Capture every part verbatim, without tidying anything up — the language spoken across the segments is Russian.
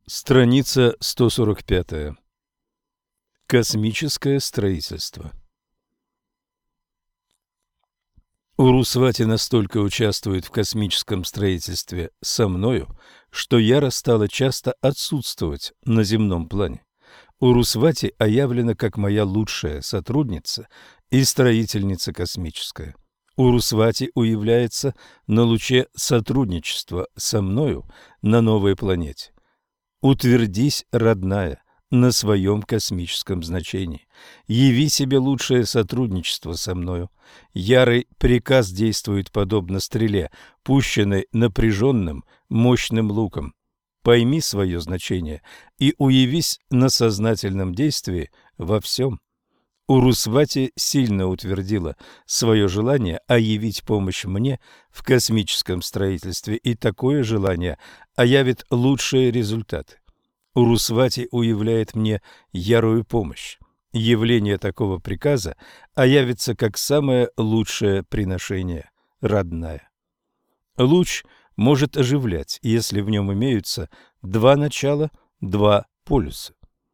Страница сто сорок пять. Космическое строительство. Урусвати настолько участвует в космическом строительстве со мною, что Яра стала часто отсутствовать на земном плане. Урусвати оявлена как моя лучшая сотрудница и строительница космическая. Урусвати уявляется на луче сотрудничества со мною на новой планете. Утвердись, родная, на своем космическом значении. Яви себе лучшее сотрудничество со мною. Ярый приказ действует подобно стреле, пущенной напряженным, мощным луком. Пойми свое значение и уявись на сознательном действии во всем. Урусвати сильно утвердила свое желание оявить помощь мне в космическом строительстве, и такое желание оявит лучшие результаты. Урусвати уявляет мне ярую помощь. Явление такого приказа оявится как самое лучшее приношение, родная. Луч может оживлять, если в нем имеются два начала, два полюса.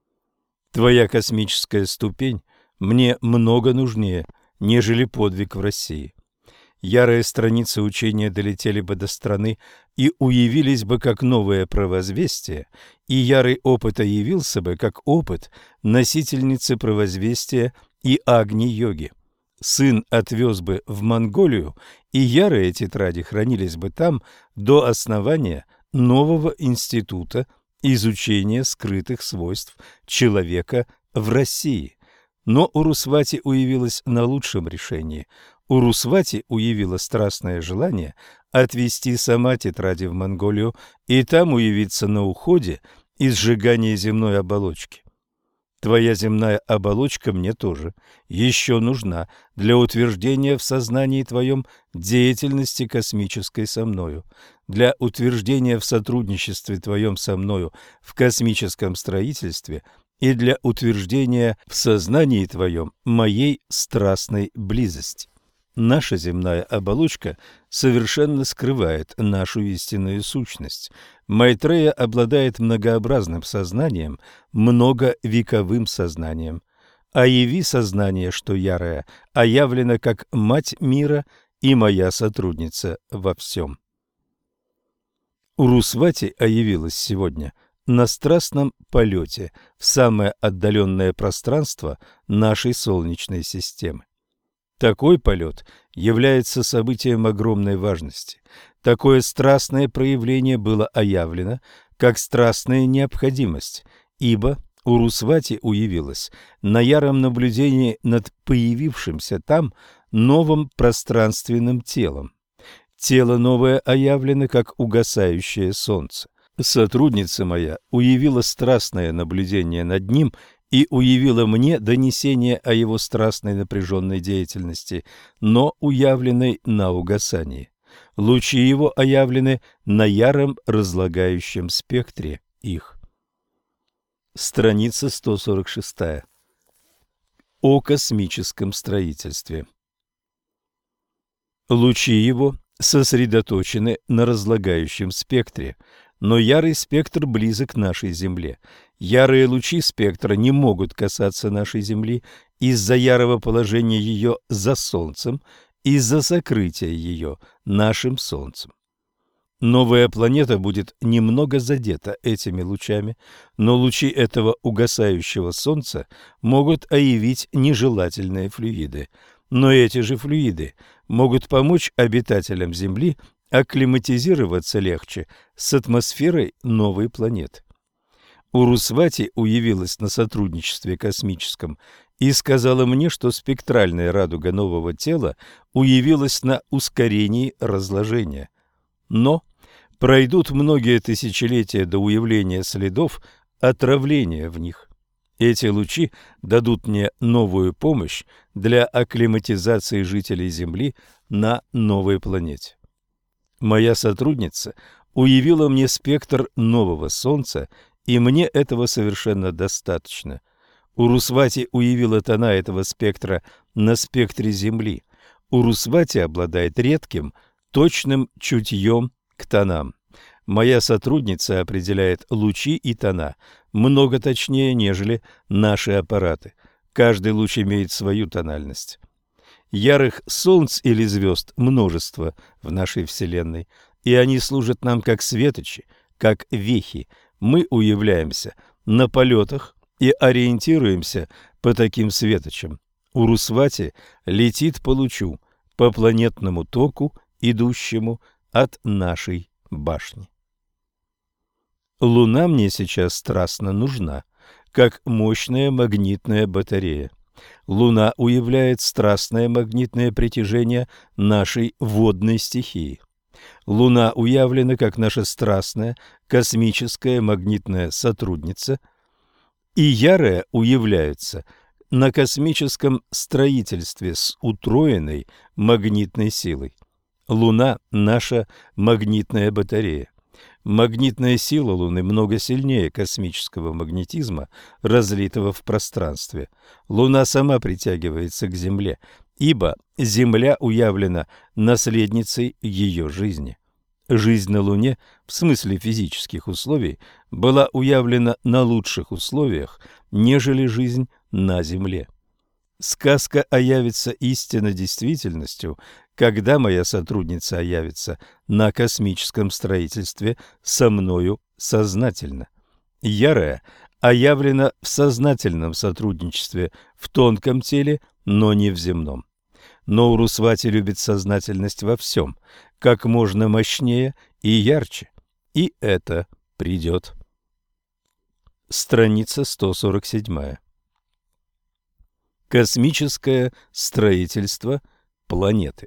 Твоя космическая ступень мне много нужнее, нежели подвиг в России. Ярые страницы учения долетели бы до страны и уявились бы как новое провозвестие, и ярый опыт явился бы как опыт носительницы провозвестия и Агни-йоги. Сын отвез бы в Монголию, и ярые тетради хранились бы там до основания нового института изучения скрытых свойств человека в России. Но Урусвати уявилась на лучшем решении. Урусвати уявила страстное желание отвезти сама тетради в Монголию и там уявиться на уходе и сжигании земной оболочки. Твоя земная оболочка мне тоже еще нужна для утверждения в сознании твоем деятельности космической со мною, для утверждения в сотрудничестве твоем со мною в космическом строительстве и для утверждения в сознании твоем моей страстной близости. Наша земная оболочка совершенно скрывает нашу истинную сущность. Майтрея обладает многообразным сознанием, многовековым сознанием. А яви сознание, что ярая, оявлена как мать мира и моя сотрудница во всем. Урусвати оявилась сегодня на страстном полете в самое отдаленное пространство нашей Солнечной системы. Такой полет является событием огромной важности. Такое страстное проявление было оявлено как страстная необходимость, ибо Урусвати уявилась на яром наблюдении над появившимся там новым пространственным телом. Тело новое оявлено как угасающее солнце. Сотрудница моя уявила страстное наблюдение над ним и уявила мне донесение о его страстной напряженной деятельности, но уявленной на угасании. Лучи его оявлены на яром разлагающем спектре их. Страница сто сорок шесть. О космическом строительстве. Лучи его сосредоточены на разлагающем спектре, но ярый спектр близок к нашей Земле. Ярые лучи спектра не могут касаться нашей Земли из-за ярого положения ее за Солнцем, из-за сокрытия ее нашим Солнцем. Новая планета будет немного задета этими лучами, но лучи этого угасающего Солнца могут оявить нежелательные флюиды. Но эти же флюиды могут помочь обитателям Земли акклиматизироваться легче с атмосферой новой планеты. Урусвати уявилась на сотрудничестве космическом и сказала мне, что спектральная радуга нового тела уявилась на ускорении разложения. Но пройдут многие тысячелетия до уявления следов отравления в них. Эти лучи дадут мне новую помощь для акклиматизации жителей Земли на новой планете. Моя сотрудница уявила мне спектр нового Солнца, и мне этого совершенно достаточно. Урусвати уявила тона этого спектра на спектре Земли. Урусвати обладает редким, точным чутьем к тонам. Моя сотрудница определяет лучи и тона много точнее, нежели наши аппараты. Каждый луч имеет свою тональность. Ярых солнц или звезд множество в нашей Вселенной, и они служат нам как светочи, как вехи. Мы уявляемся на полетах и ориентируемся по таким светочам. Урусвати летит по лучу, по планетному току, идущему от нашей башни. Луна мне сейчас страстно нужна, как мощная магнитная батарея. Луна уявляет страстное магнитное притяжение нашей водной стихии. Луна уявлена как наша страстная космическая магнитная сотрудница, и ярая уявляется на космическом строительстве с утроенной магнитной силой. Луна – наша магнитная батарея. Магнитная сила Луны много сильнее космического магнетизма, разлитого в пространстве. Луна сама притягивается к Земле, ибо Земля уявлена наследницей ее жизни. Жизнь на Луне, в смысле физических условий, была уявлена на лучших условиях, нежели жизнь на Земле. Сказка оявится истинно действительностью, когда моя сотрудница оявится на космическом строительстве со мною сознательно. Ярая оявлена в сознательном сотрудничестве в тонком теле, но не в земном. Но Урусвати любит сознательность во всем, как можно мощнее и ярче, и это придет. Страница сто сорок семь. Космическое строительство планеты.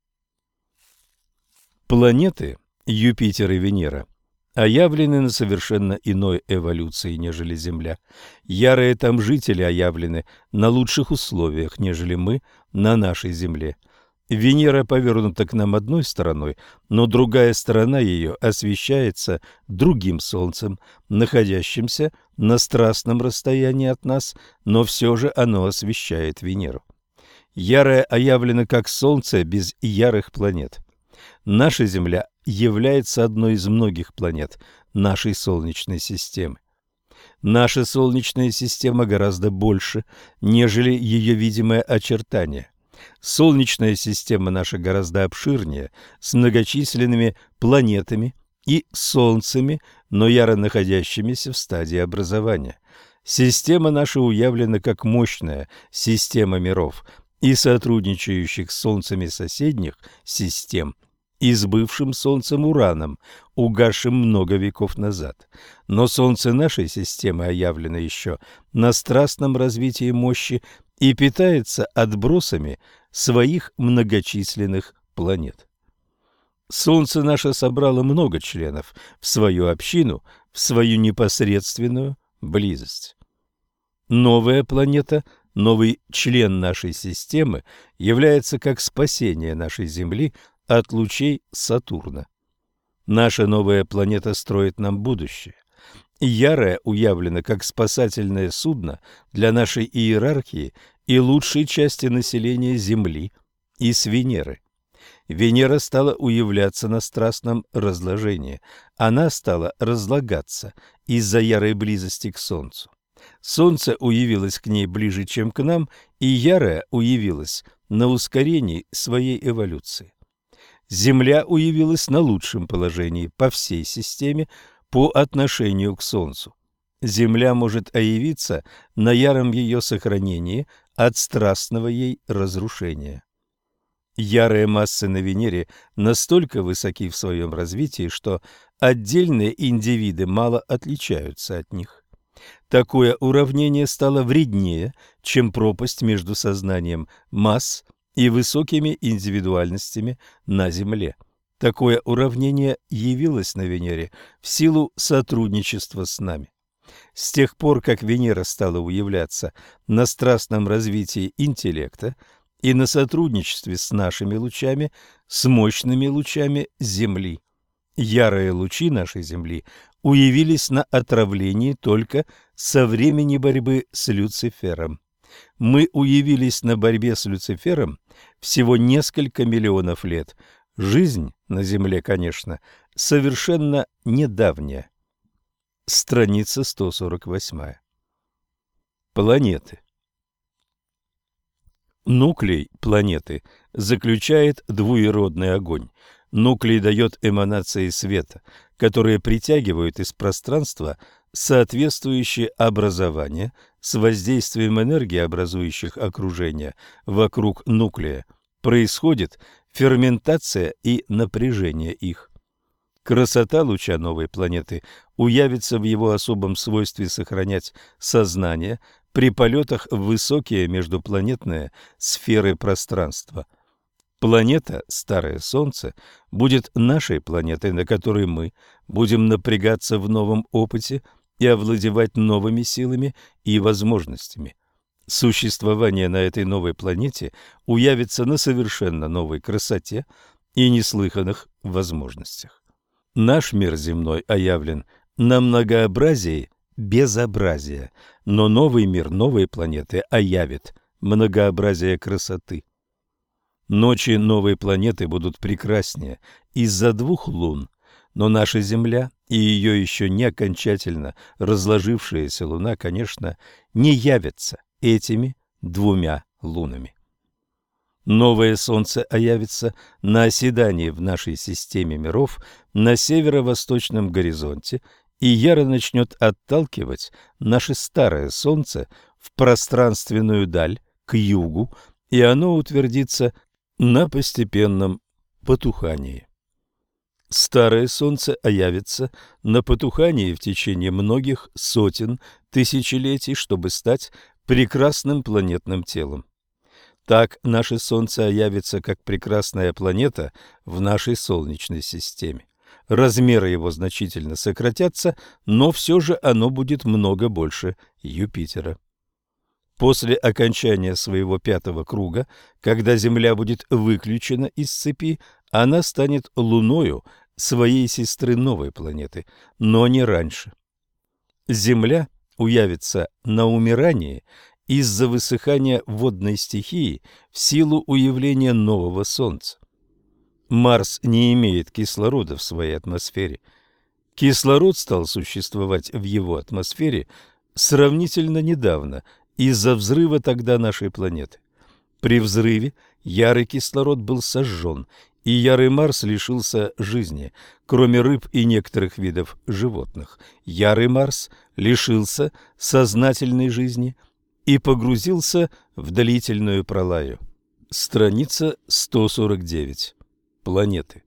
Планеты Юпитер и Венера оявлены на совершенно иной эволюции, нежели Земля. Ярые там жители оявлены на лучших условиях, нежели мы на нашей Земле. Венера повернута к нам одной стороной, но другая сторона ее освещается другим солнцем, находящимся на страстном расстоянии от нас, но все же оно освещает Венеру. Ярая оявлена как солнце без ярых планет. Наша Земля является одной из многих планет нашей Солнечной системы. Наша Солнечная система гораздо больше, нежели ее видимое очертание. Солнечная система наша гораздо обширнее, с многочисленными планетами и солнцами, но яро находящимися в стадии образования. Система наша уявлена как мощная система миров и сотрудничающих с солнцами соседних систем, и с бывшим Солнцем Ураном, угасшим много веков назад. Но Солнце нашей системы оявлено еще на страстном развитии мощи и питается отбросами своих многочисленных планет. Солнце наше собрало много членов в свою общину, в свою непосредственную близость. Новая планета, новый член нашей системы является как спасение нашей Земли от лучей Сатурна. Наша новая планета строит нам будущее. Ярая уявлена как спасательное судно для нашей иерархии и лучшей части населения Земли и с Венеры. Венера стала уявляться на страстном разложении. Она стала разлагаться из-за ярой близости к Солнцу. Солнце уявилось к ней ближе, чем к нам, и ярая уявилась на ускорении своей эволюции. Земля уявилась на лучшем положении по всей системе по отношению к Солнцу. Земля может оявиться на яром ее сохранении от страстного ей разрушения. Ярые массы на Венере настолько высоки в своем развитии, что отдельные индивиды мало отличаются от них. Такое уравнение стало вреднее, чем пропасть между сознанием масс и высокими индивидуальностями на Земле. Такое уравнение явилось на Венере в силу сотрудничества с нами. С тех пор, как Венера стала уявляться на страстном развитии интеллекта и на сотрудничестве с нашими лучами, с мощными лучами Земли, ярые лучи нашей Земли уявились на отравлении только со времени борьбы с Люцифером. Мы уявились на борьбе с Люцифером всего несколько миллионов лет. Жизнь на Земле, конечно, совершенно недавняя. Страница сто сорок восемь. Планеты. Нуклей планеты заключает двуеродный огонь. Нуклей дает эманации света, которые притягивают из пространства соответствующие образования с воздействием энергии, образующих окружение вокруг нуклея. Происходит ферментация и напряжение их. Красота луча новой планеты уявится в его особом свойстве сохранять сознание при полетах в высокие междупланетные сферы пространства. Планета, Старое Солнце, будет нашей планетой, на которой мы будем напрягаться в новом опыте и овладевать новыми силами и возможностями. Существование на этой новой планете уявится на совершенно новой красоте и неслыханных возможностях. Наш мир земной оявлен на многообразии безобразия, но новый мир новой планеты оявит многообразие красоты. Ночи новой планеты будут прекраснее из-за двух лун, но наша Земля и ее еще не окончательно разложившаяся Луна, конечно, не явятся этими двумя лунами. Новое Солнце оявится на оседании в нашей системе миров на северо-восточном горизонте и яро начнет отталкивать наше Старое Солнце в пространственную даль к югу, и оно утвердится на постепенном потухании. Старое Солнце оявится на потухании в течение многих сотен тысячелетий, чтобы стать прекрасным планетным телом. Так наше Солнце оявится как прекрасная планета в нашей Солнечной системе. Размеры его значительно сократятся, но все же оно будет много больше Юпитера. После окончания своего пятого круга, когда Земля будет выключена из цепи, она станет луною своей сестры новой планеты, но не раньше. Земля уявится на умирании из-за высыхания водной стихии в силу уявления нового Солнца. Марс не имеет кислорода в своей атмосфере. Кислород стал существовать в его атмосфере сравнительно недавно, из-за взрыва тогда нашей планеты. При взрыве ярый кислород был сожжен, и ярый Марс лишился жизни. Кроме рыб и некоторых видов животных, ярый Марс лишился сознательной жизни и погрузился в длительную пролаю. Страница сто сорок девять. Планеты.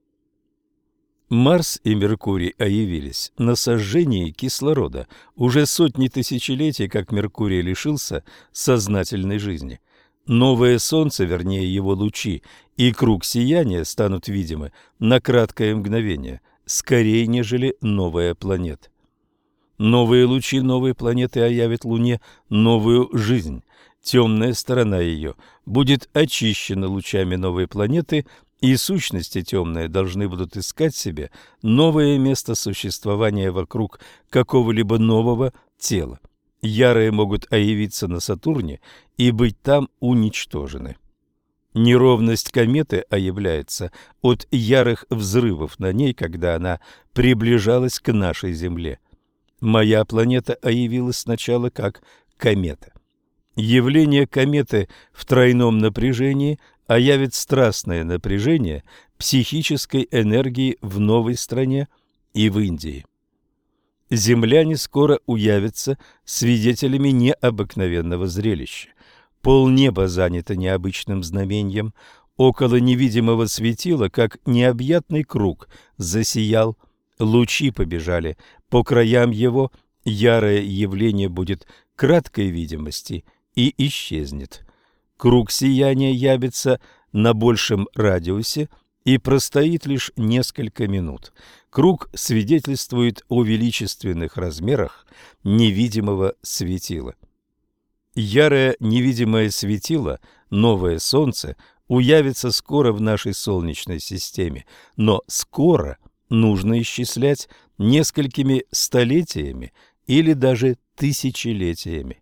Марс и Меркурий оявились на сожжении кислорода. Уже сотни тысячелетий, как Меркурий лишился сознательной жизни. Новое Солнце, вернее его лучи, и круг сияния станут видимы на краткое мгновение, скорее, нежели новая планета. Новые лучи новой планеты оявят Луне новую жизнь. Темная сторона ее будет очищена лучами новой планеты, и сущности темные должны будут искать себе новое место существования вокруг какого-либо нового тела. Ярые могут оявиться на Сатурне и быть там уничтожены. Неровность кометы оявляется от ярых взрывов на ней, когда она приближалась к нашей Земле. Моя планета оявилась сначала как комета. Явление кометы в тройном напряжении оявит страстное напряжение психической энергии в новой стране и в Индии. Земляне скоро уявятся свидетелями необыкновенного зрелища. Полнеба занято необычным знамением. Около невидимого светила, как необъятный круг, засиял. Лучи побежали по краям его. Ярое явление будет краткой видимости и исчезнет. Круг сияния явится на большем радиусе и простоит лишь несколько минут. Круг свидетельствует о величественных размерах невидимого светила. Ярое невидимое светило, новое Солнце, уявится скоро в нашей Солнечной системе, но скоро нужно исчислять несколькими столетиями или даже тысячелетиями.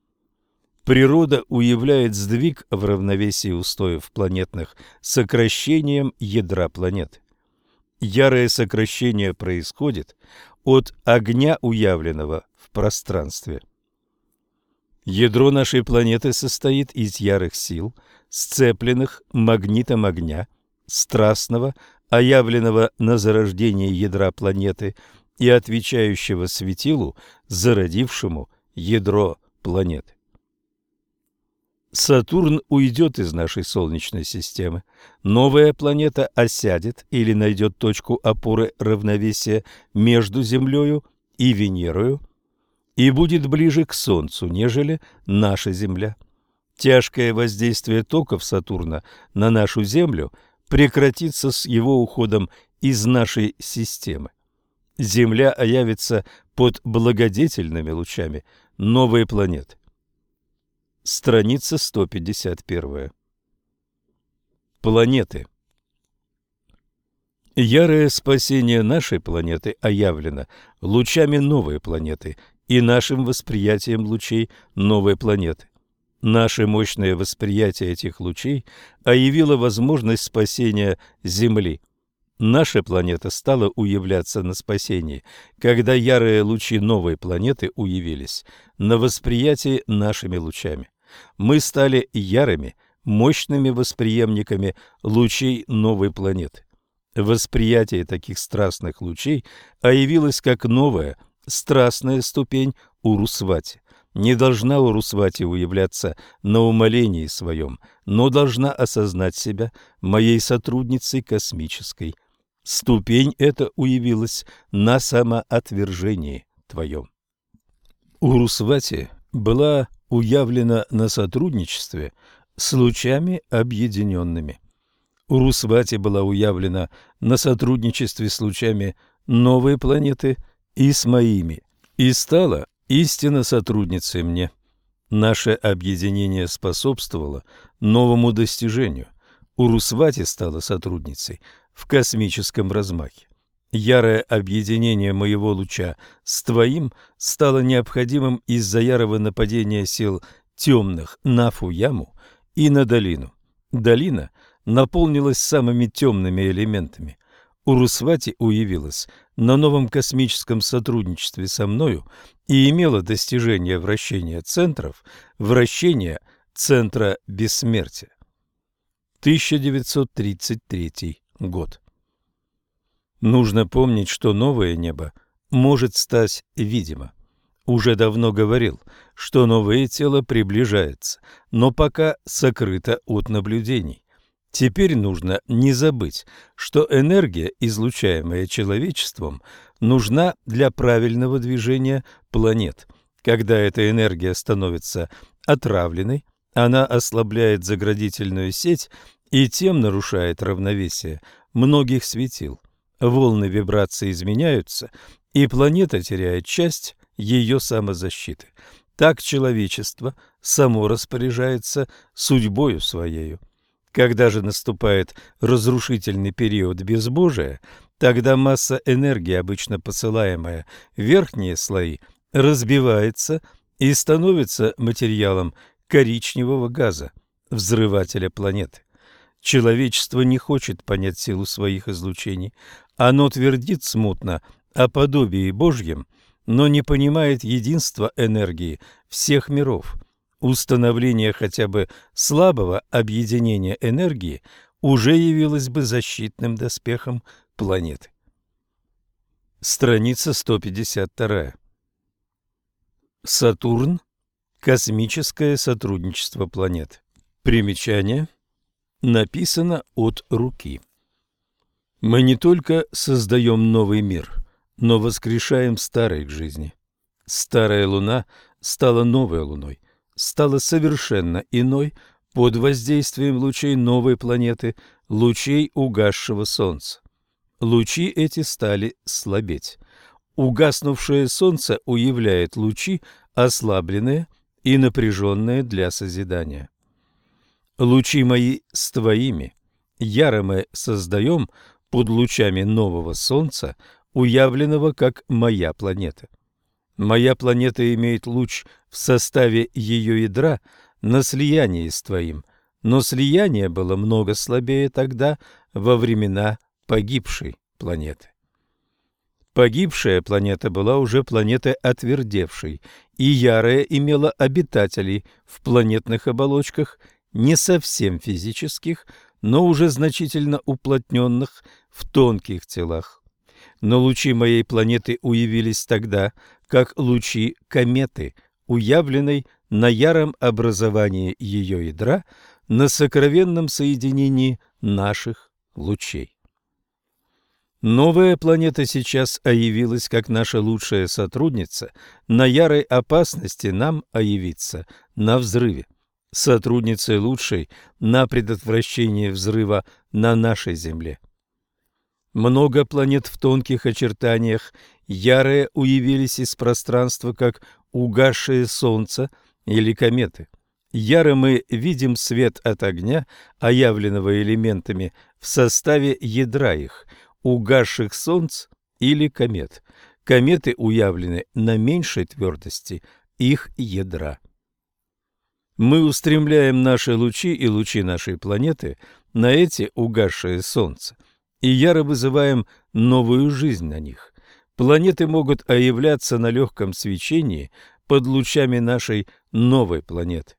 Природа уявляет сдвиг в равновесии устоев планетных сокращением ядра планеты. Ярое сокращение происходит от огня, уявленного в пространстве. Ядро нашей планеты состоит из ярых сил, сцепленных магнитом огня, страстного, оявленного на зарождение ядра планеты и отвечающего светилу, зародившему ядро планеты. Сатурн уйдет из нашей Солнечной системы. Новая планета осядет или найдет точку опоры равновесия между Землею и Венерою и будет ближе к Солнцу, нежели наша Земля. Тяжкое воздействие токов Сатурна на нашу Землю прекратится с его уходом из нашей системы. Земля явится под благодетельными лучами новой планеты. Страница сто пятьдесят один. Планеты. Ярое спасение нашей планеты оявлено лучами новой планеты и нашим восприятием лучей новой планеты. Наше мощное восприятие этих лучей оявило возможность спасения Земли. Наша планета стала уявляться на спасении, когда ярые лучи новой планеты уявились на восприятии нашими лучами. Мы стали ярыми, мощными восприемниками лучей новой планеты. Восприятие таких страстных лучей оявилось как новая, страстная ступень Урусвати. Не должна Урусвати уявляться на умолении своем, но должна осознать себя моей сотрудницей космической. Ступень эта уявилась на самоотвержении твоем. Урусвати была уявлена на сотрудничестве с лучами объединенными. Урусвати была уявлена на сотрудничестве с лучами новой планеты и с моими, и стала истинно сотрудницей мне. Наше объединение способствовало новому достижению. Урусвати стала сотрудницей в космическом размахе. Ярое объединение моего луча с твоим стало необходимым из-за ярого нападения сил темных на Фуяму и на долину. Долина наполнилась самыми темными элементами. Урусвати уявилась на новом космическом сотрудничестве со мною и имела достижение вращения центров, вращения центра бессмертия. тысяча девятьсот тридцать третий год. Нужно помнить, что новое небо может стать видимо. Уже давно говорил, что новое тело приближается, но пока сокрыто от наблюдений. Теперь нужно не забыть, что энергия, излучаемая человечеством, нужна для правильного движения планет. Когда эта энергия становится отравленной, она ослабляет заградительную сеть и тем нарушает равновесие многих светил. Волны вибрации изменяются, и планета теряет часть ее самозащиты. Так человечество само распоряжается судьбою своею. Когда же наступает разрушительный период безбожия, тогда масса энергии, обычно посылаемая в верхние слои, разбивается и становится материалом коричневого газа, взрывателя планеты. Человечество не хочет понять силу своих излучений. Оно твердит смутно о подобии Божьем, но не понимает единства энергии всех миров. Установление хотя бы слабого объединения энергии уже явилось бы защитным доспехом планеты. Страница сто пятьдесят два. Сатурн. Космическое сотрудничество планет. Примечание. Написано от руки. Мы не только создаем новый мир, но воскрешаем старый к жизни. Старая луна стала новой луной, стала совершенно иной под воздействием лучей новой планеты, лучей угасшего солнца. Лучи эти стали слабеть. Угаснувшее солнце уявляет лучи, ослабленные и напряженные для созидания. Лучи мои с твоими, яро мы создаем под лучами нового солнца, уявленного как моя планета. Моя планета имеет луч в составе ее ядра на слиянии с твоим, но слияние было много слабее тогда, во времена погибшей планеты. Погибшая планета была уже планетой отвердевшей, и Ярая имела обитателей в планетных оболочках, не совсем физических, но уже значительно уплотненных в тонких телах. Но лучи моей планеты уявились тогда, как лучи кометы, уявленной на яром образовании ее ядра, на сокровенном соединении наших лучей. Новая планета сейчас оявилась как наша лучшая сотрудница на ярой опасности нам оявиться на взрыве, сотрудницей лучшей на предотвращение взрыва на нашей Земле. Много планет в тонких очертаниях ярые уявились из пространства, как угасшее солнце или кометы. Яро мы видим свет от огня, оявленного элементами в составе ядра их, угасших солнц или комет. Кометы уявлены на меньшей твердости их ядра. Мы устремляем наши лучи и лучи нашей планеты на эти угасшие солнца, и яро вызываем новую жизнь на них. Планеты могут оявляться на легком свечении под лучами нашей новой планеты.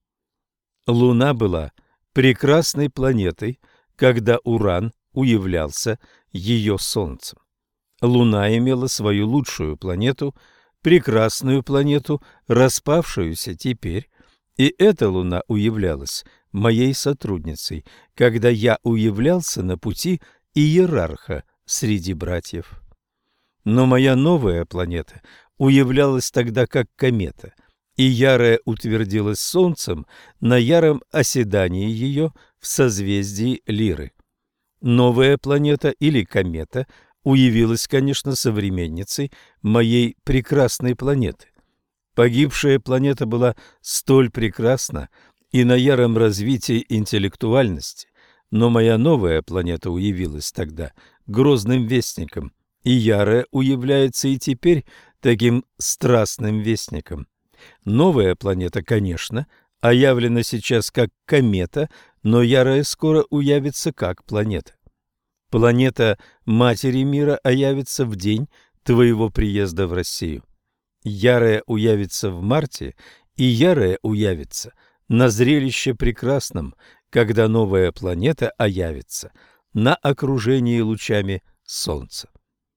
Луна была прекрасной планетой, когда Уран уявлялся ее солнцем. Луна имела свою лучшую планету, прекрасную планету, распавшуюся теперь, и эта Луна уявлялась моей сотрудницей, когда я уявлялся на пути иерарха среди братьев. Но моя новая планета уявлялась тогда как комета, и ярая утвердилась солнцем на яром оседании ее в созвездии Лиры. Новая планета или комета уявилась, конечно, современницей моей прекрасной планеты. Погибшая планета была столь прекрасна и на яром развитии интеллектуальности, но моя новая планета уявилась тогда грозным вестником, и ярая уявляется и теперь таким страстным вестником. Новая планета, конечно, оявлена сейчас как комета, но ярая скоро уявится как планета. Планета Матери Мира оявится в день твоего приезда в Россию. Ярая уявится в марте, и ярая уявится на зрелище прекрасном, когда новая планета оявится на окружении лучами Солнца.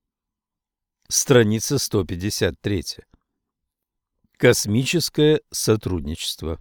Страница сто пятьдесят три. Космическое сотрудничество.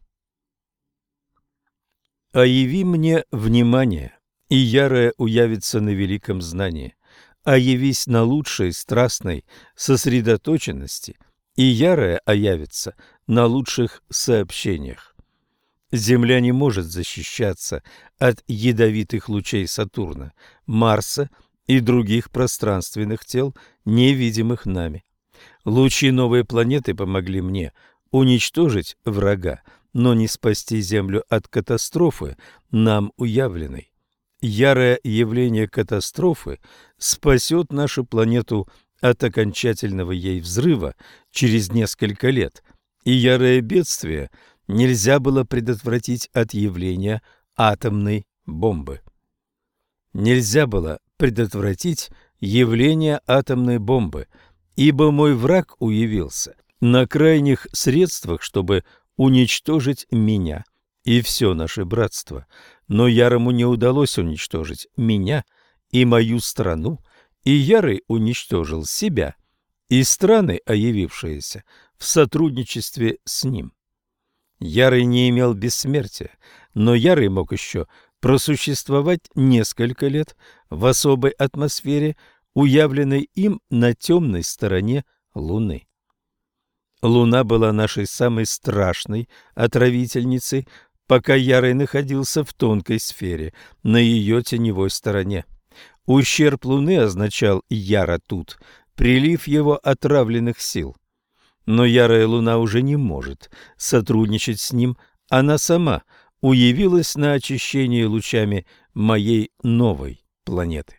«Ояви мне внимание, и ярое уявится на великом знании. Оявись на лучшей страстной сосредоточенности, и ярое оявится на лучших сообщениях. Земля не может защищаться от ядовитых лучей Сатурна, Марса и других пространственных тел, невидимых нами. Лучи новой планеты помогли мне уничтожить врага, но не спасти Землю от катастрофы, нам уявленной. Ярое явление катастрофы спасет нашу планету от окончательного ей взрыва через несколько лет, и ярое бедствие нельзя было предотвратить от явления атомной бомбы. Нельзя было предотвратить явление атомной бомбы, ибо мой враг уявился на крайних средствах, чтобы уничтожить меня и все наше братство. Но Ярому не удалось уничтожить меня и мою страну, и Ярый уничтожил себя и страны, оявившиеся в сотрудничестве с ним. Ярый не имел бессмертия, но Ярый мог еще просуществовать несколько лет в особой атмосфере, уявленной им на темной стороне Луны. Луна была нашей самой страшной отравительницей, пока Ярый находился в тонкой сфере, на ее теневой стороне. Ущерб Луны означал Яра тут, прилив его отравленных сил. Но Ярая Луна уже не может сотрудничать с ним, она сама уявилась на очищение лучами моей новой планеты.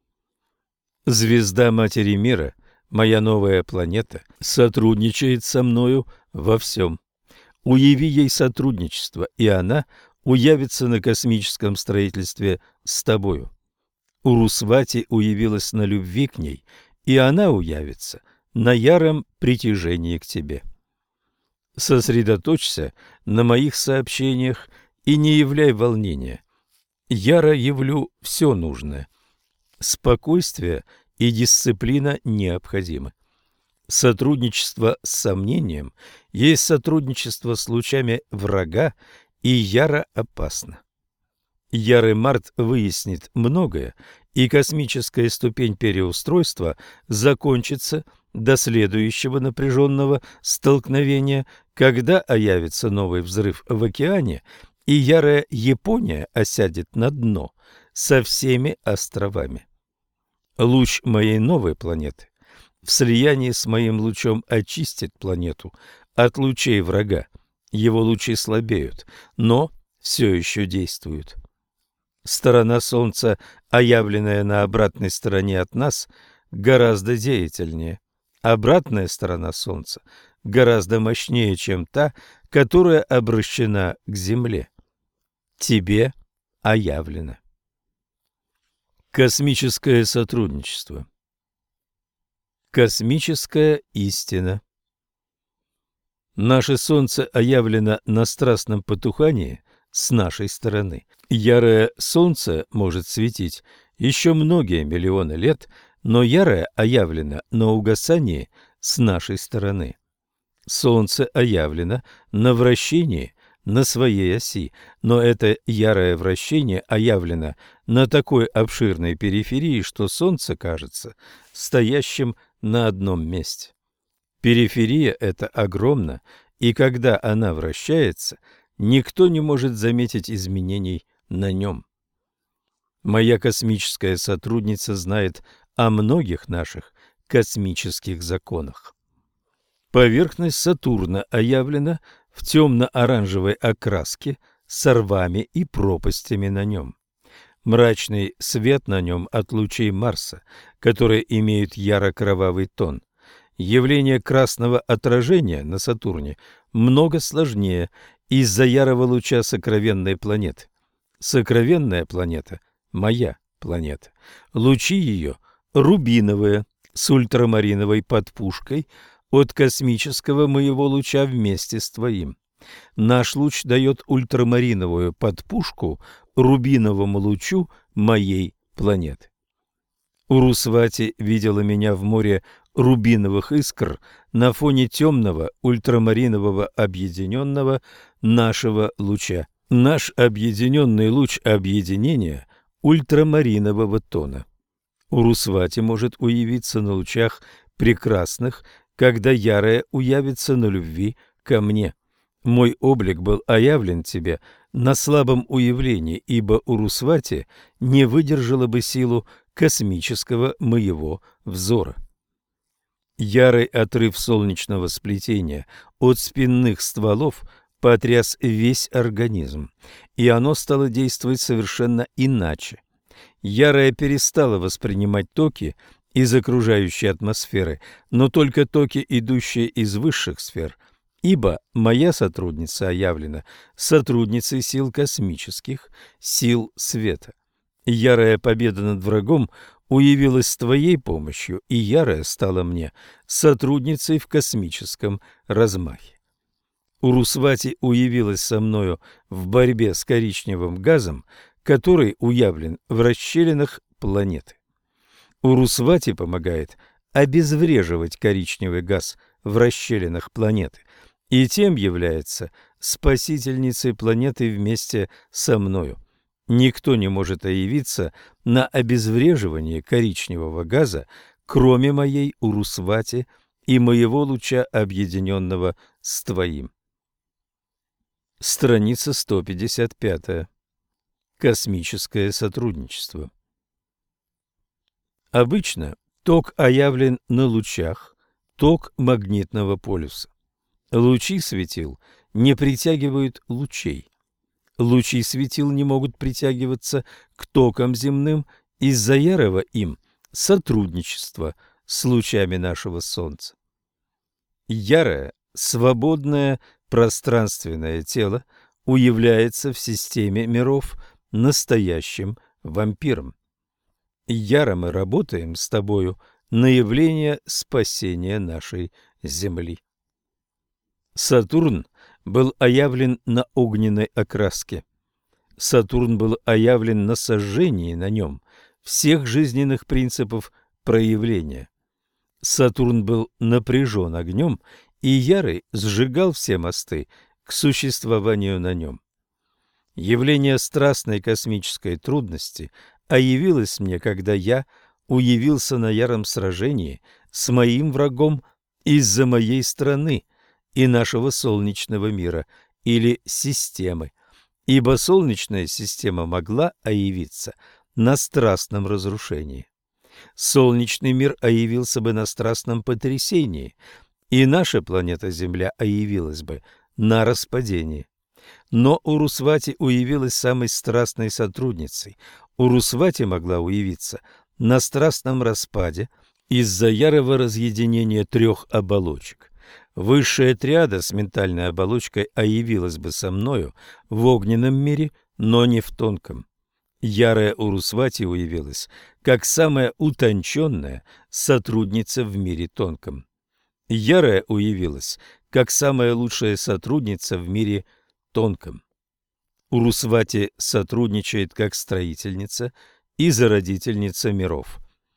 Звезда Матери Мира, моя новая планета, сотрудничает со мною во всем. Уяви ей сотрудничество, и она уявится на космическом строительстве с тобою. Урусвати уявилась на любви к ней, и она уявится на яром притяжении к тебе. Сосредоточься на моих сообщениях и не являй волнения. Яро явлю все нужное. Спокойствие и дисциплина необходимы. Сотрудничество с сомнением есть сотрудничество с лучами врага, и яро опасно. Ярый март выяснит многое, и космическая ступень переустройства закончится до следующего напряженного столкновения, когда оявится новый взрыв в океане, и ярая Япония осядет на дно со всеми островами. Луч моей новой планеты в слиянии с моим лучом очистит планету от лучей врага. Его лучи слабеют, но все еще действуют. Сторона Солнца, оявленная на обратной стороне от нас, гораздо деятельнее. Обратная сторона Солнца гораздо мощнее, чем та, которая обращена к Земле. Тебе оявлено. Космическое сотрудничество. Космическая истина. Наше Солнце оявлено на страстном потухании с нашей стороны. Ярое Солнце может светить еще многие миллионы лет, но ярое оявлено на угасании с нашей стороны. Солнце оявлено на вращении на своей оси, но это ярое вращение оявлено на такой обширной периферии, что Солнце кажется стоящим на одном месте. Периферия эта огромна, и когда она вращается, никто не может заметить изменений на нем. Моя космическая сотрудница знает о многих наших космических законах. Поверхность Сатурна оявлена в темно-оранжевой окраске с рвами и пропастями на нем. Мрачный свет на нем от лучей Марса, которые имеют яро-кровавый тон. Явление красного отражения на Сатурне много сложнее из-за ярого луча сокровенной планеты. Сокровенная планета – моя планета. Лучи ее рубиновые с ультрамариновой подпушкой от космического моего луча вместе с твоим. Наш луч дает ультрамариновую подпушку рубиновому лучу моей планеты. Урусвати видела меня в море рубиновых искр на фоне темного ультрамаринового объединенного нашего луча. Наш объединенный луч объединения ультрамаринового тона. Урусвати может уявиться на лучах прекрасных, когда ярое уявится на любви ко мне. Мой облик был оявлен тебе на слабом уявлении, ибо Урусвати не выдержала бы силу космического моего взора. Ярый отрыв солнечного сплетения от спинных стволов потряс весь организм, и оно стало действовать совершенно иначе. Ярая перестала воспринимать токи из окружающей атмосферы, но только токи, идущие из высших сфер, ибо моя сотрудница оявлена сотрудницей сил космических, сил света. Ярая победа над врагом уявилась с твоей помощью, и ярая стала мне сотрудницей в космическом размахе. Урусвати уявилась со мною в борьбе с коричневым газом, который уявлен в расщелинах планеты. Урусвати помогает обезвреживать коричневый газ в расщелинах планеты, и тем является спасительницей планеты вместе со мною. Никто не может явиться на обезвреживание коричневого газа, кроме моей Урусвати и моего луча, объединенного с твоим. Страница сто пятьдесят пять. Космическое сотрудничество. Обычно ток оявлен на лучах, ток магнитного полюса. Лучи светил не притягивают лучей. Лучи светил не могут притягиваться к токам земным из-за ярого им сотрудничества с лучами нашего Солнца. Ярое, свободное пространственное тело уявляется в системе миров настоящим вампиром. яро мы работаем с тобою на явление спасения нашей Земли. Сатурн был оявлен на огненной окраске. Сатурн был оявлен на сожжении на нем всех жизненных принципов проявления. Сатурн был напряжен огнем, и ярый сжигал все мосты к существованию на нем. Явление страстной космической трудности оявилось мне, когда я уявился на яром сражении с моим врагом из-за моей страны и нашего солнечного мира или системы, ибо солнечная система могла оявиться на страстном разрушении. Солнечный мир оявился бы на страстном потрясении, и наша планета Земля оявилась бы на распадении. Но Урусвати уявилась самой страстной сотрудницей. Урусвати могла уявиться на страстном распаде из-за ярого разъединения трех оболочек. Высшая триада с ментальной оболочкой оявилась бы со мною в огненном мире, но не в тонком. Ярая Урусвати уявилась как самая утонченная сотрудница в мире тонком. Ярая уявилась как самая лучшая сотрудница в мире тонком. Урусвати сотрудничает как строительница и зародительница миров.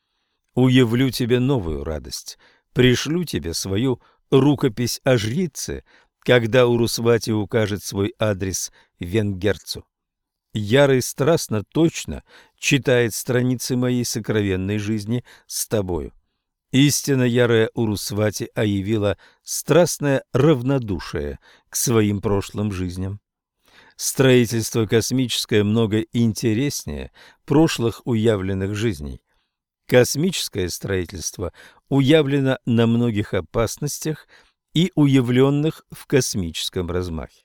Уявлю тебе новую радость, пришлю тебе свою рукопись о жрице, когда Урусвати укажет свой адрес Венгерцу. Ярый страстно точно читает страницы моей сокровенной жизни с тобою. Истинно ярая Урусвати оявила страстное равнодушие к своим прошлым жизням. Строительство космическое много интереснее прошлых уявленных жизней. Космическое строительство уявлено на многих опасностях и уявленных в космическом размахе.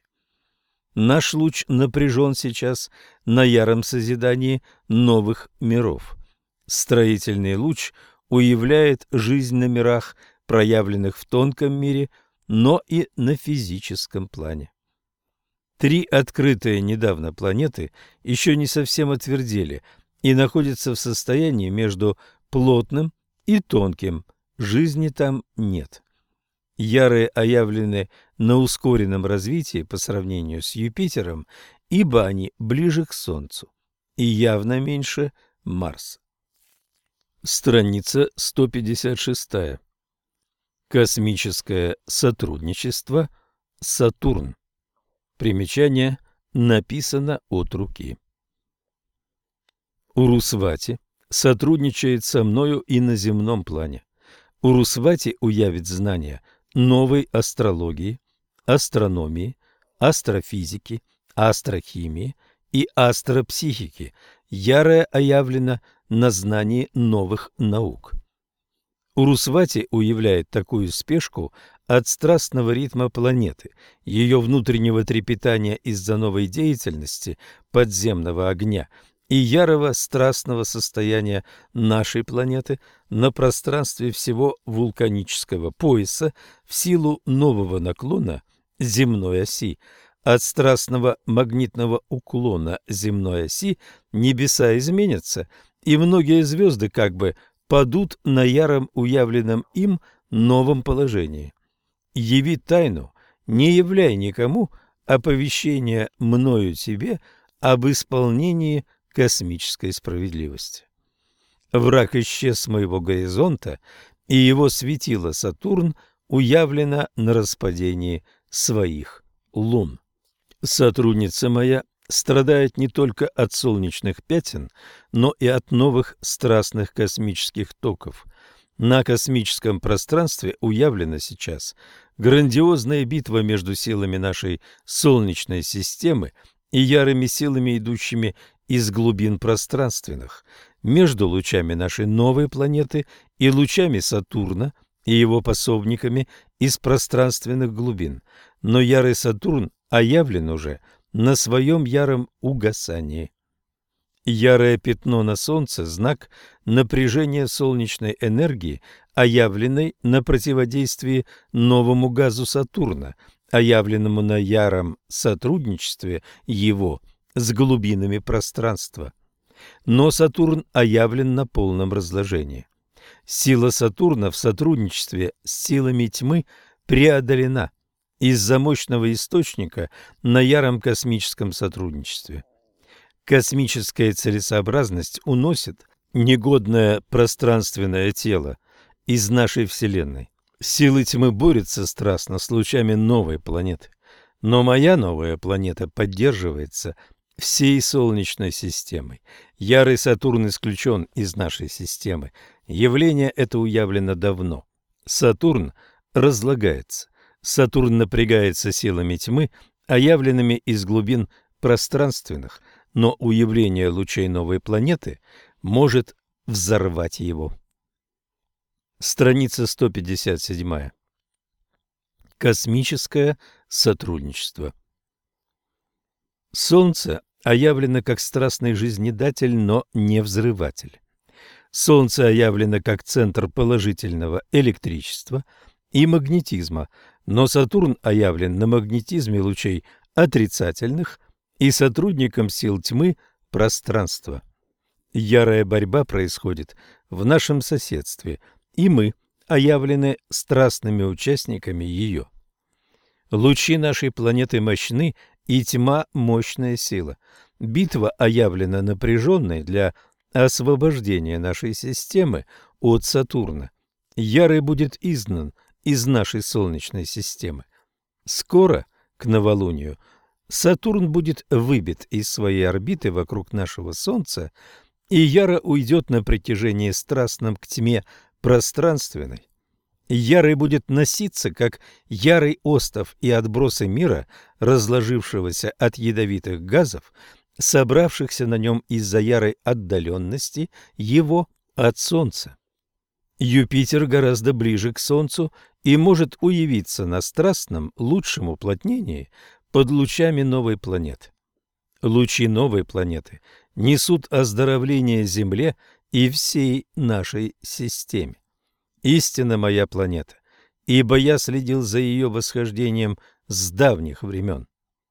Наш луч напряжен сейчас на яром созидании новых миров. Строительный луч уявляет жизнь на мирах, проявленных в тонком мире, но и на физическом плане. Три открытые недавно планеты еще не совсем отвердели и находятся в состоянии между плотным и тонким. Жизни там нет. Ярые оявлены на ускоренном развитии по сравнению с Юпитером, ибо они ближе к Солнцу и явно меньше Марса. Страница сто пятьдесят шесть. Космическое сотрудничество. Сатурн. Примечание. Написано от руки. Урусвати сотрудничает со мною и на земном плане. Урусвати уявит знания новой астрологии, астрономии, астрофизики, астрохимии и астропсихики. Ярая оявлена на знании новых наук. Урусвати уявляет такую спешку от страстного ритма планеты, ее внутреннего трепетания из-за новой деятельности подземного огня и ярого страстного состояния нашей планеты на пространстве всего вулканического пояса в силу нового наклона земной оси. От страстного магнитного уклона земной оси небеса изменятся, и многие звезды как бы падут на яром уявленном им новом положении. Яви тайну, не являй никому оповещение мною тебе об исполнении космической справедливости. Враг исчез с моего горизонта, и его светило Сатурн уявлено на распадении своих лун. Сотрудница моя страдает не только от солнечных пятен, но и от новых страстных космических токов. На космическом пространстве уявлена сейчас грандиозная битва между силами нашей Солнечной системы и ярыми силами, идущими из глубин пространственных, между лучами нашей новой планеты и лучами Сатурна и его пособниками из пространственных глубин. Но ярый Сатурн оявлен уже на своем яром угасании. Ярое пятно на Солнце – знак напряжения солнечной энергии, оявленной на противодействии новому газу Сатурна, оявленному на яром сотрудничестве его с глубинами пространства. Но Сатурн оявлен на полном разложении. Сила Сатурна в сотрудничестве с силами тьмы преодолена из-за мощного источника на яром космическом сотрудничестве. Космическая целесообразность уносит негодное пространственное тело из нашей Вселенной. Силы тьмы борются страстно с лучами новой планеты. Но моя новая планета поддерживается всей Солнечной системой. Ярый Сатурн исключен из нашей системы. Явление это уявлено давно. Сатурн разлагается. Сатурн напрягается силами тьмы, оявленными из глубин пространственных, но уявление лучей новой планеты может взорвать его. Страница сто пятьдесят семь. Космическое сотрудничество. Солнце оявлено как страстный жизнедатель, но не взрыватель. Солнце оявлено как центр положительного электричества и магнетизма, но Сатурн оявлен на магнетизме лучей отрицательных и сотрудником сил тьмы пространства. Ярая борьба происходит в нашем соседстве, и мы оявлены страстными участниками ее. Лучи нашей планеты мощны, и тьма – мощная сила. Битва оявлена напряженной для освобождения нашей системы от Сатурна. Ярый будет изгнан из нашей Солнечной системы. Скоро, к новолунию, Сатурн будет выбит из своей орбиты вокруг нашего Солнца, и яро уйдет на протяжении страстном к тьме пространственной. Ярый будет носиться, как ярый остов и отбросы мира, разложившегося от ядовитых газов, собравшихся на нем из-за ярой отдаленности его от Солнца. Юпитер гораздо ближе к Солнцу и может уявиться на страстном лучшем уплотнении под лучами новой планеты. Лучи новой планеты несут оздоровление Земле и всей нашей системе. Истинна моя планета, ибо я следил за ее восхождением с давних времен.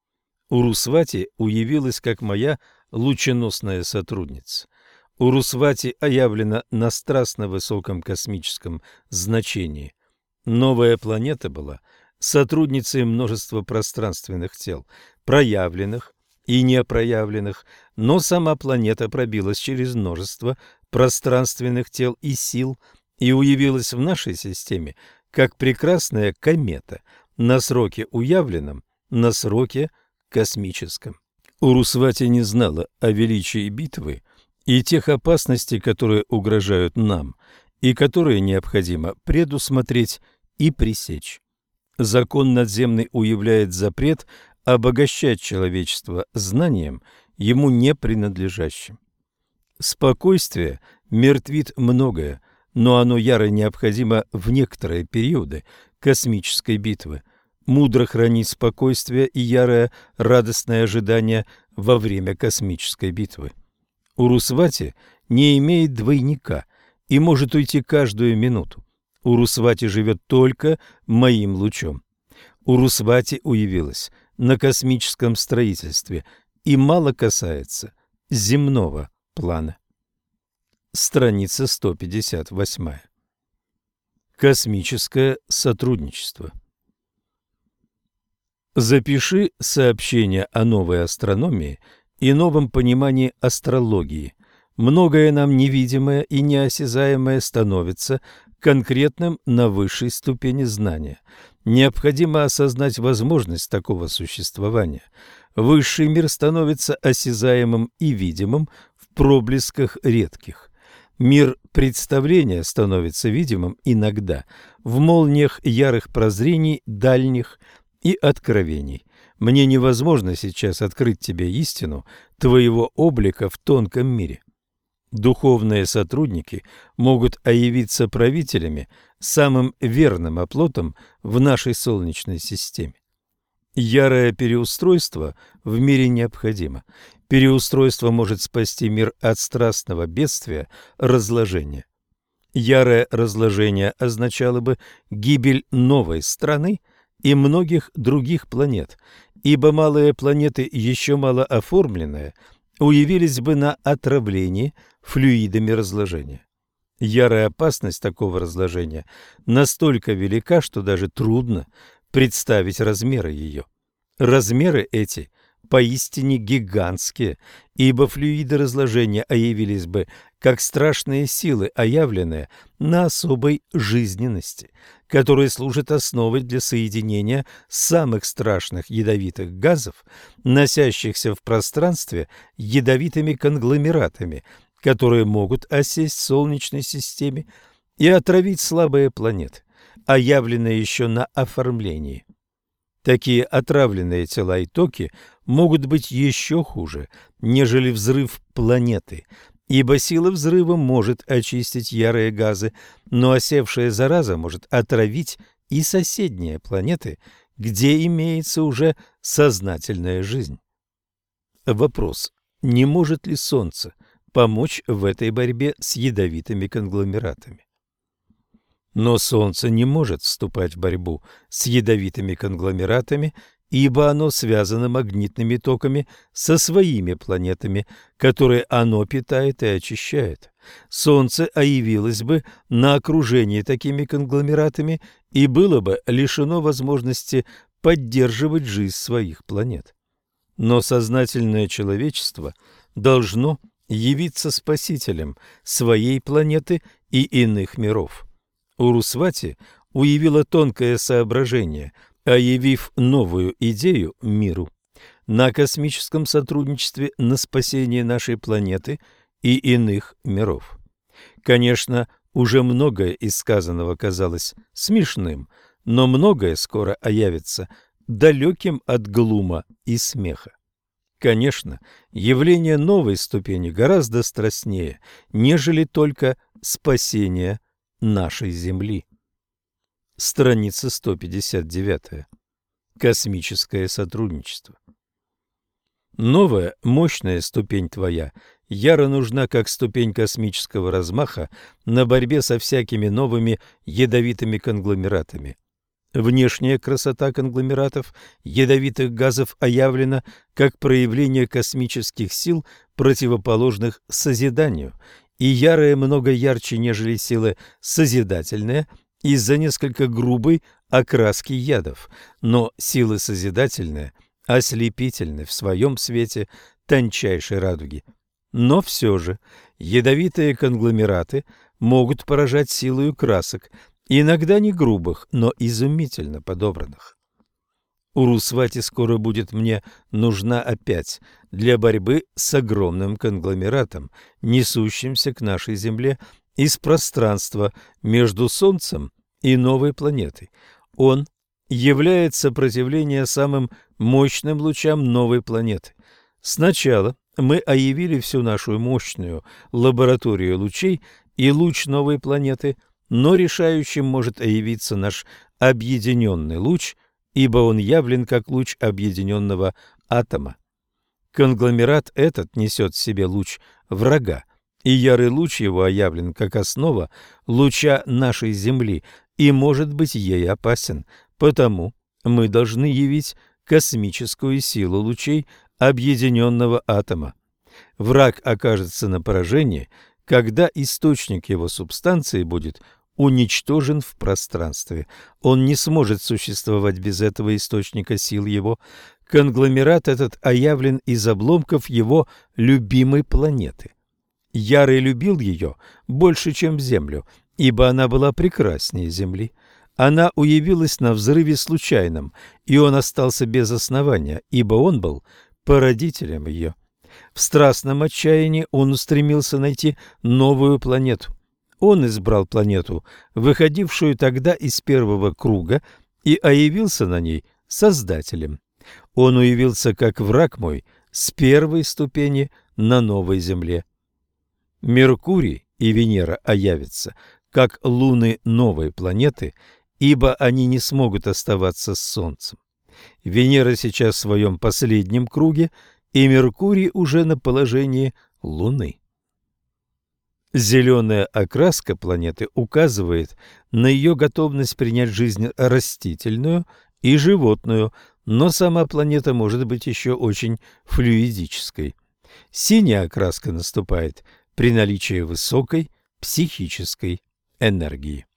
Урусвати уявилась как моя лученосная сотрудница. Урусвати оявлена на страстно высоком космическом значении. Новая планета была сотрудницей множества пространственных тел, проявленных и непроявленных, но сама планета пробилась через множество пространственных тел и сил и уявилась в нашей системе как прекрасная комета на сроке уявленном, на сроке космическом. Урусвати не знала о величии битвы и тех опасностей, которые угрожают нам, и которые необходимо предусмотреть и пресечь. Закон надземный уявляет запрет обогащать человечество знанием, ему не принадлежащим. Спокойствие мертвит многое, но оно яро необходимо в некоторые периоды космической битвы. Мудро хранить спокойствие и ярое радостное ожидание во время космической битвы. Урусвати не имеет двойника и может уйти каждую минуту. Урусвати живет только моим лучом. Урусвати уявилась на космическом строительстве и мало касается земного плана. Страница сто пятьдесят восемь. Космическое сотрудничество. Запиши сообщение о новой астрономии и новом понимании астрологии. Многое нам невидимое и неосязаемое становится конкретным на высшей ступени знания. Необходимо осознать возможность такого существования. Высший мир становится осязаемым и видимым в проблесках редких. Мир представления становится видимым иногда в молниях ярых прозрений, дальних и откровений. Мне невозможно сейчас открыть тебе истину твоего облика в тонком мире. Духовные сотрудники могут оявиться правителями, самым верным оплотом в нашей Солнечной системе. Ярое переустройство в мире необходимо. Переустройство может спасти мир от страстного бедствия разложения. Ярое разложение означало бы гибель новой страны и многих других планет, ибо малые планеты, еще мало оформленные, уявились бы на отравлении флюидами разложения. Ярая опасность такого разложения настолько велика, что даже трудно представить размеры ее. Размеры эти поистине гигантские, ибо флюиды разложения явились бы как страшные силы, оявленные на особой жизненности, которые служат основой для соединения самых страшных ядовитых газов, носящихся в пространстве ядовитыми конгломератами, которые могут осесть в Солнечной системе и отравить слабые планеты, оявленные еще на оформлении. Такие отравленные тела и токи могут быть еще хуже, нежели взрыв планеты, ибо сила взрыва может очистить ярые газы, но осевшая зараза может отравить и соседние планеты, где имеется уже сознательная жизнь. Вопрос: не может ли Солнце помочь в этой борьбе с ядовитыми конгломератами? Но Солнце не может вступать в борьбу с ядовитыми конгломератами, ибо оно связано магнитными токами со своими планетами, которые оно питает и очищает. Солнце явилось бы на окружении такими конгломератами и было бы лишено возможности поддерживать жизнь своих планет. Но сознательное человечество должно явиться спасителем своей планеты и иных миров. Урусвати уявила тонкое соображение, явив новую идею миру на космическом сотрудничестве на спасение нашей планеты и иных миров. Конечно, уже многое из сказанного казалось смешным, но многое скоро явится далеким от глума и смеха. Конечно, явление новой ступени гораздо страстнее, нежели только спасение нашей Земли. Страница сто пятьдесят девять. Космическое сотрудничество. Новая, мощная ступень твоя яро нужна как ступень космического размаха на борьбе со всякими новыми ядовитыми конгломератами. Внешняя красота конгломератов ядовитых газов оявлена как проявление космических сил, противоположных созиданию, и ярые много ярче, нежели силы созидательные, из-за несколько грубой окраски ядов, но силы созидательные ослепительны в своем свете тончайшей радуги. Но все же ядовитые конгломераты могут поражать силою красок, иногда не грубых, но изумительно подобранных. Урусвати скоро будет мне нужна опять для борьбы с огромным конгломератом, несущимся к нашей Земле из пространства между Солнцем и новой планетой. Он являет сопротивление самым мощным лучам новой планеты. Сначала мы оявили всю нашу мощную лабораторию лучей и луч новой планеты, но решающим может явиться наш объединенный луч, ибо он явлен как луч объединенного атома. Конгломерат этот несет в себе луч врага, и ярый луч его явлен как основа луча нашей Земли и может быть ей опасен, потому мы должны явить космическую силу лучей объединенного атома. Враг окажется на поражении, когда источник его субстанции будет уничтожен в пространстве. Он не сможет существовать без этого источника сил его. Конгломерат этот оявлен из обломков его любимой планеты. Ярый любил ее больше, чем Землю, ибо она была прекраснее Земли. Она уявилась на взрыве случайном, и он остался без основания, ибо он был породителем ее. В страстном отчаянии он устремился найти новую планету. Он избрал планету, выходившую тогда из первого круга, и оявился на ней Создателем. Он уявился как враг мой с первой ступени на новой Земле. Меркурий и Венера оявятся как луны новой планеты, ибо они не смогут оставаться с Солнцем. Венера сейчас в своем последнем круге, и Меркурий уже на положении Луны. Зеленая окраска планеты указывает на ее готовность принять жизнь растительную и животную, но сама планета может быть еще очень флюидической. Синяя окраска наступает при наличии высокой психической энергии.